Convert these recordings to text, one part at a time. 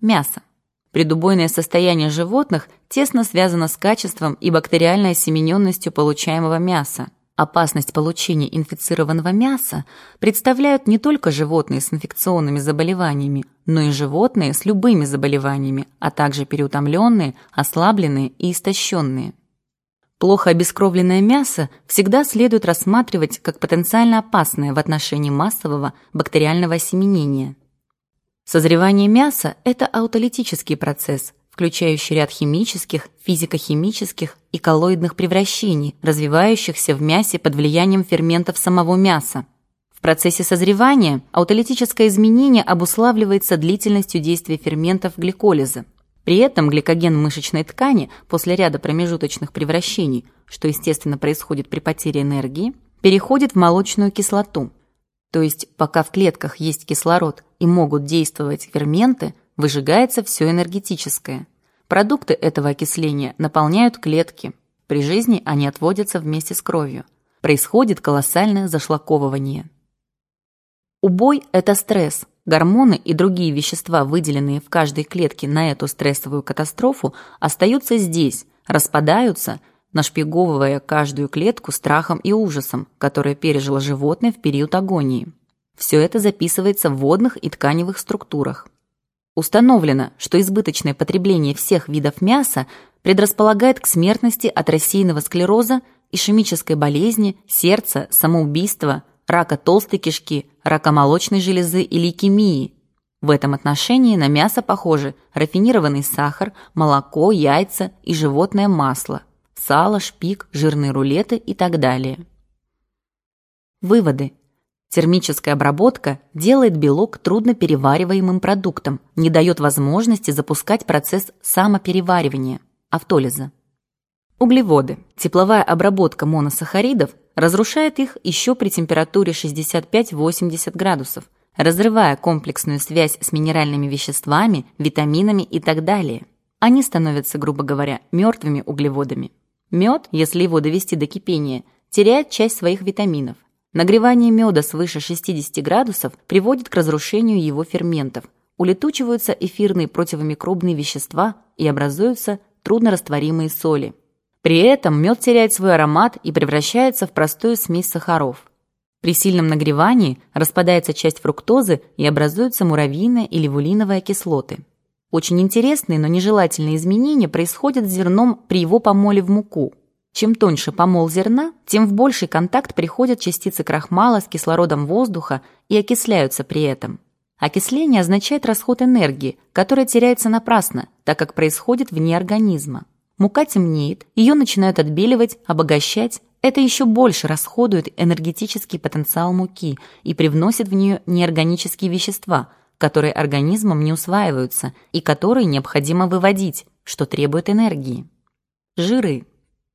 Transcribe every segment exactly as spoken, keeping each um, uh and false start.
Мясо. Предубойное состояние животных тесно связано с качеством и бактериальной осемененностью получаемого мяса. Опасность получения инфицированного мяса представляют не только животные с инфекционными заболеваниями, но и животные с любыми заболеваниями, а также переутомленные, ослабленные и истощенные. Плохо обескровленное мясо всегда следует рассматривать как потенциально опасное в отношении массового бактериального осеменения. Созревание мяса – это аутолитический процесс, включающий ряд химических, физико-химических и коллоидных превращений, развивающихся в мясе под влиянием ферментов самого мяса. В процессе созревания аутолитическое изменение обуславливается длительностью действия ферментов гликолиза. При этом гликоген мышечной ткани после ряда промежуточных превращений, что естественно происходит при потере энергии, переходит в молочную кислоту. То есть пока в клетках есть кислород и могут действовать ферменты, выжигается все энергетическое. Продукты этого окисления наполняют клетки. При жизни они отводятся вместе с кровью. Происходит колоссальное зашлаковывание. Убой – это стресс. Гормоны и другие вещества, выделенные в каждой клетке на эту стрессовую катастрофу, остаются здесь, распадаются, нашпиговывая каждую клетку страхом и ужасом, которое пережило животное в период агонии. Все это записывается в водных и тканевых структурах. Установлено, что избыточное потребление всех видов мяса предрасполагает к смертности от рассеянного склероза, ишемической болезни, сердца, самоубийства, рака толстой кишки, рака молочной железы и лейкемии. В этом отношении на мясо похожи рафинированный сахар, молоко, яйца и животное масло, сало, шпик, жирные рулеты и так далее. Выводы. Термическая обработка делает белок трудноперевариваемым продуктом, не дает возможности запускать процесс самопереваривания, автолиза. Углеводы. Тепловая обработка моносахаридов разрушает их еще при температуре шестьдесят пять - восемьдесят градусов, разрывая комплексную связь с минеральными веществами, витаминами и так далее. Они становятся, грубо говоря, мертвыми углеводами. Мед, если его довести до кипения, теряет часть своих витаминов. Нагревание меда свыше шестидесяти градусов приводит к разрушению его ферментов, улетучиваются эфирные противомикробные вещества и образуются труднорастворимые соли. При этом мед теряет свой аромат и превращается в простую смесь сахаров. При сильном нагревании распадается часть фруктозы и образуются муравьиная или вулиновая кислоты. Очень интересные, но нежелательные изменения происходят с зерном при его помоле в муку. Чем тоньше помол зерна, тем в больший контакт приходят частицы крахмала с кислородом воздуха и окисляются при этом. Окисление означает расход энергии, которая теряется напрасно, так как происходит вне организма. Мука темнеет, ее начинают отбеливать, обогащать. Это еще больше расходует энергетический потенциал муки и привносит в нее неорганические вещества, которые организмом не усваиваются и которые необходимо выводить, что требует энергии. Жиры.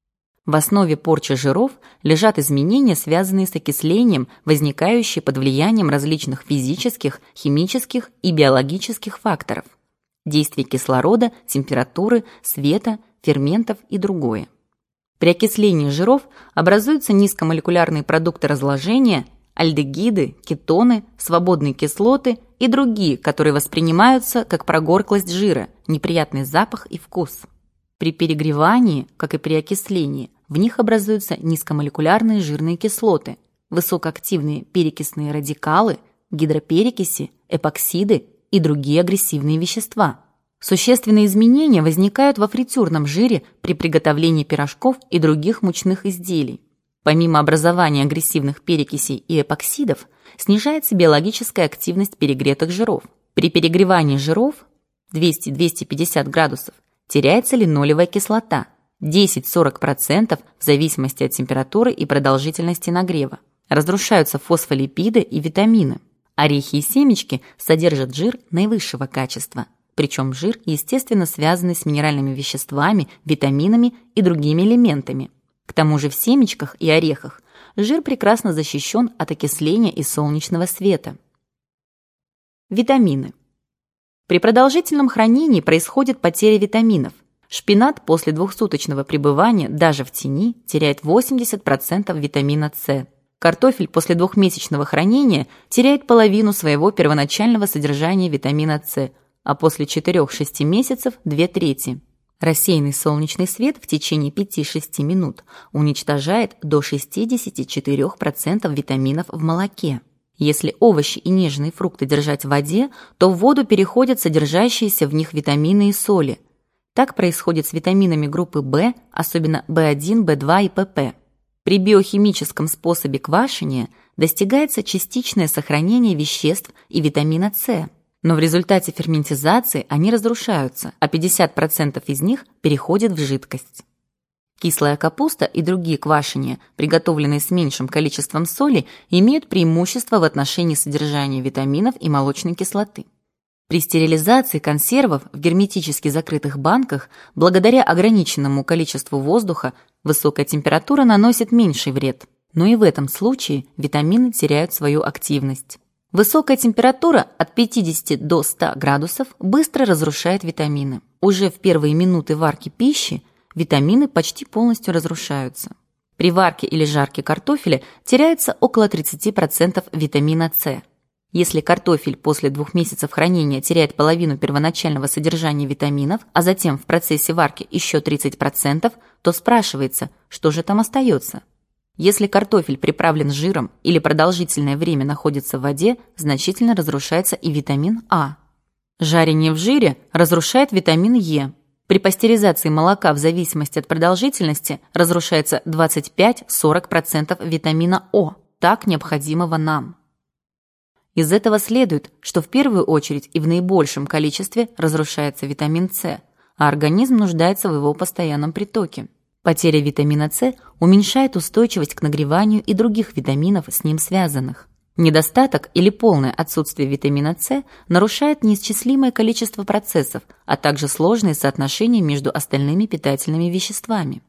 В основе порчи жиров лежат изменения, связанные с окислением, возникающие под влиянием различных физических, химических и биологических факторов. Действие кислорода, температуры, света, ферментов и другое. При окислении жиров образуются низкомолекулярные продукты разложения, альдегиды, кетоны, свободные кислоты и другие, которые воспринимаются как прогорклость жира, неприятный запах и вкус. При перегревании, как и при окислении, в них образуются низкомолекулярные жирные кислоты, высокоактивные перекисные радикалы, гидроперекиси, эпоксиды и другие агрессивные вещества. Существенные изменения возникают во фритюрном жире при приготовлении пирожков и других мучных изделий. Помимо образования агрессивных перекисей и эпоксидов, снижается биологическая активность перегретых жиров. При перегревании жиров двести - двести пятьдесят градусов теряется линолевая кислота десять - сорок процентов в зависимости от температуры и продолжительности нагрева. Разрушаются фосфолипиды и витамины. Орехи и семечки содержат жир наивысшего качества. Причем жир, естественно, связанный с минеральными веществами, витаминами и другими элементами. К тому же в семечках и орехах жир прекрасно защищен от окисления и солнечного света. Витамины. При продолжительном хранении происходит потеря витаминов. Шпинат после двухсуточного пребывания даже в тени теряет восемьдесят процентов витамина С. Картофель после двухмесячного хранения теряет половину своего первоначального содержания витамина С, а после четырёх-шести месяцев – две трети. Рассеянный солнечный свет в течение пяти-шести минут уничтожает до шестидесяти четырёх процентов витаминов в молоке. Если овощи и нежные фрукты держать в воде, то в воду переходят содержащиеся в них витамины и соли. Так происходит с витаминами группы В, особенно В один, В два и ПП. При биохимическом способе квашения достигается частичное сохранение веществ и витамина С, но в результате ферментизации они разрушаются, а пятьдесят процентов из них переходят в жидкость. Кислая капуста и другие квашения, приготовленные с меньшим количеством соли, имеют преимущество в отношении содержания витаминов и молочной кислоты. При стерилизации консервов в герметически закрытых банках, благодаря ограниченному количеству воздуха, высокая температура наносит меньший вред, но и в этом случае витамины теряют свою активность. Высокая температура от пятидесяти до ста градусов быстро разрушает витамины. Уже в первые минуты варки пищи витамины почти полностью разрушаются. При варке или жарке картофеля теряется около тридцати процентов витамина С. Если картофель после двух месяцев хранения теряет половину первоначального содержания витаминов, а затем в процессе варки еще тридцать процентов, то спрашивается, что же там остается? Если картофель приправлен жиром или продолжительное время находится в воде, значительно разрушается и витамин А. Жарение в жире разрушает витамин Е. При пастеризации молока в зависимости от продолжительности разрушается двадцать пять-сорок процентов витамина О, так необходимого нам. Из этого следует, что в первую очередь и в наибольшем количестве разрушается витамин С, а организм нуждается в его постоянном притоке. Потеря витамина С уменьшает устойчивость к нагреванию и других витаминов, с ним связанных. Недостаток или полное отсутствие витамина С нарушает неисчислимое количество процессов, а также сложные соотношения между остальными питательными веществами.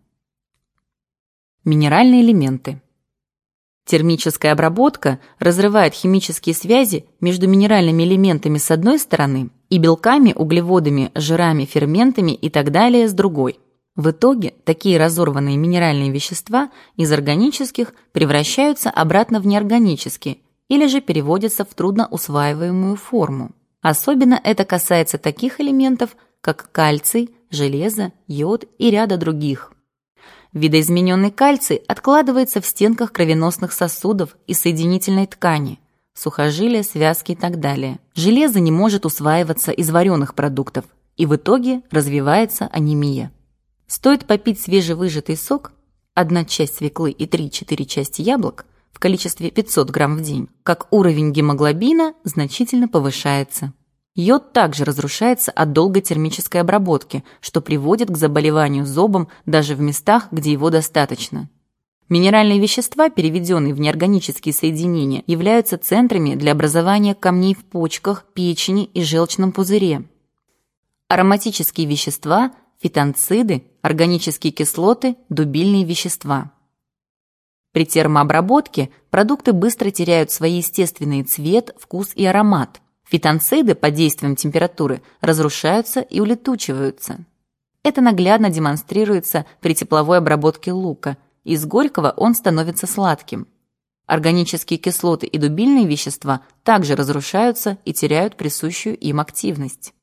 Минеральные элементы. Термическая обработка разрывает химические связи между минеральными элементами с одной стороны и белками, углеводами, жирами, ферментами и так далее с другой. В итоге такие разорванные минеральные вещества из органических превращаются обратно в неорганические или же переводятся в трудноусваиваемую форму. Особенно это касается таких элементов, как кальций, железо, йод и ряда других. Видоизмененный кальций откладывается в стенках кровеносных сосудов и соединительной ткани, сухожилия, связки и так далее. Железо не может усваиваться из вареных продуктов, и в итоге развивается анемия. Стоит попить свежевыжатый сок, одна часть свеклы и три-четыре части яблок в количестве пятьсот грамм в день, как уровень гемоглобина значительно повышается. Йод также разрушается от долгой термической обработки, что приводит к заболеванию зобом даже в местах, где его достаточно. Минеральные вещества, переведенные в неорганические соединения, являются центрами для образования камней в почках, печени и желчном пузыре. Ароматические вещества – фитонциды, органические кислоты, дубильные вещества. При термообработке продукты быстро теряют свои естественные цвет, вкус и аромат. Фитонциды под действием температуры разрушаются и улетучиваются. Это наглядно демонстрируется при тепловой обработке лука. Из горького он становится сладким. Органические кислоты и дубильные вещества также разрушаются и теряют присущую им активность.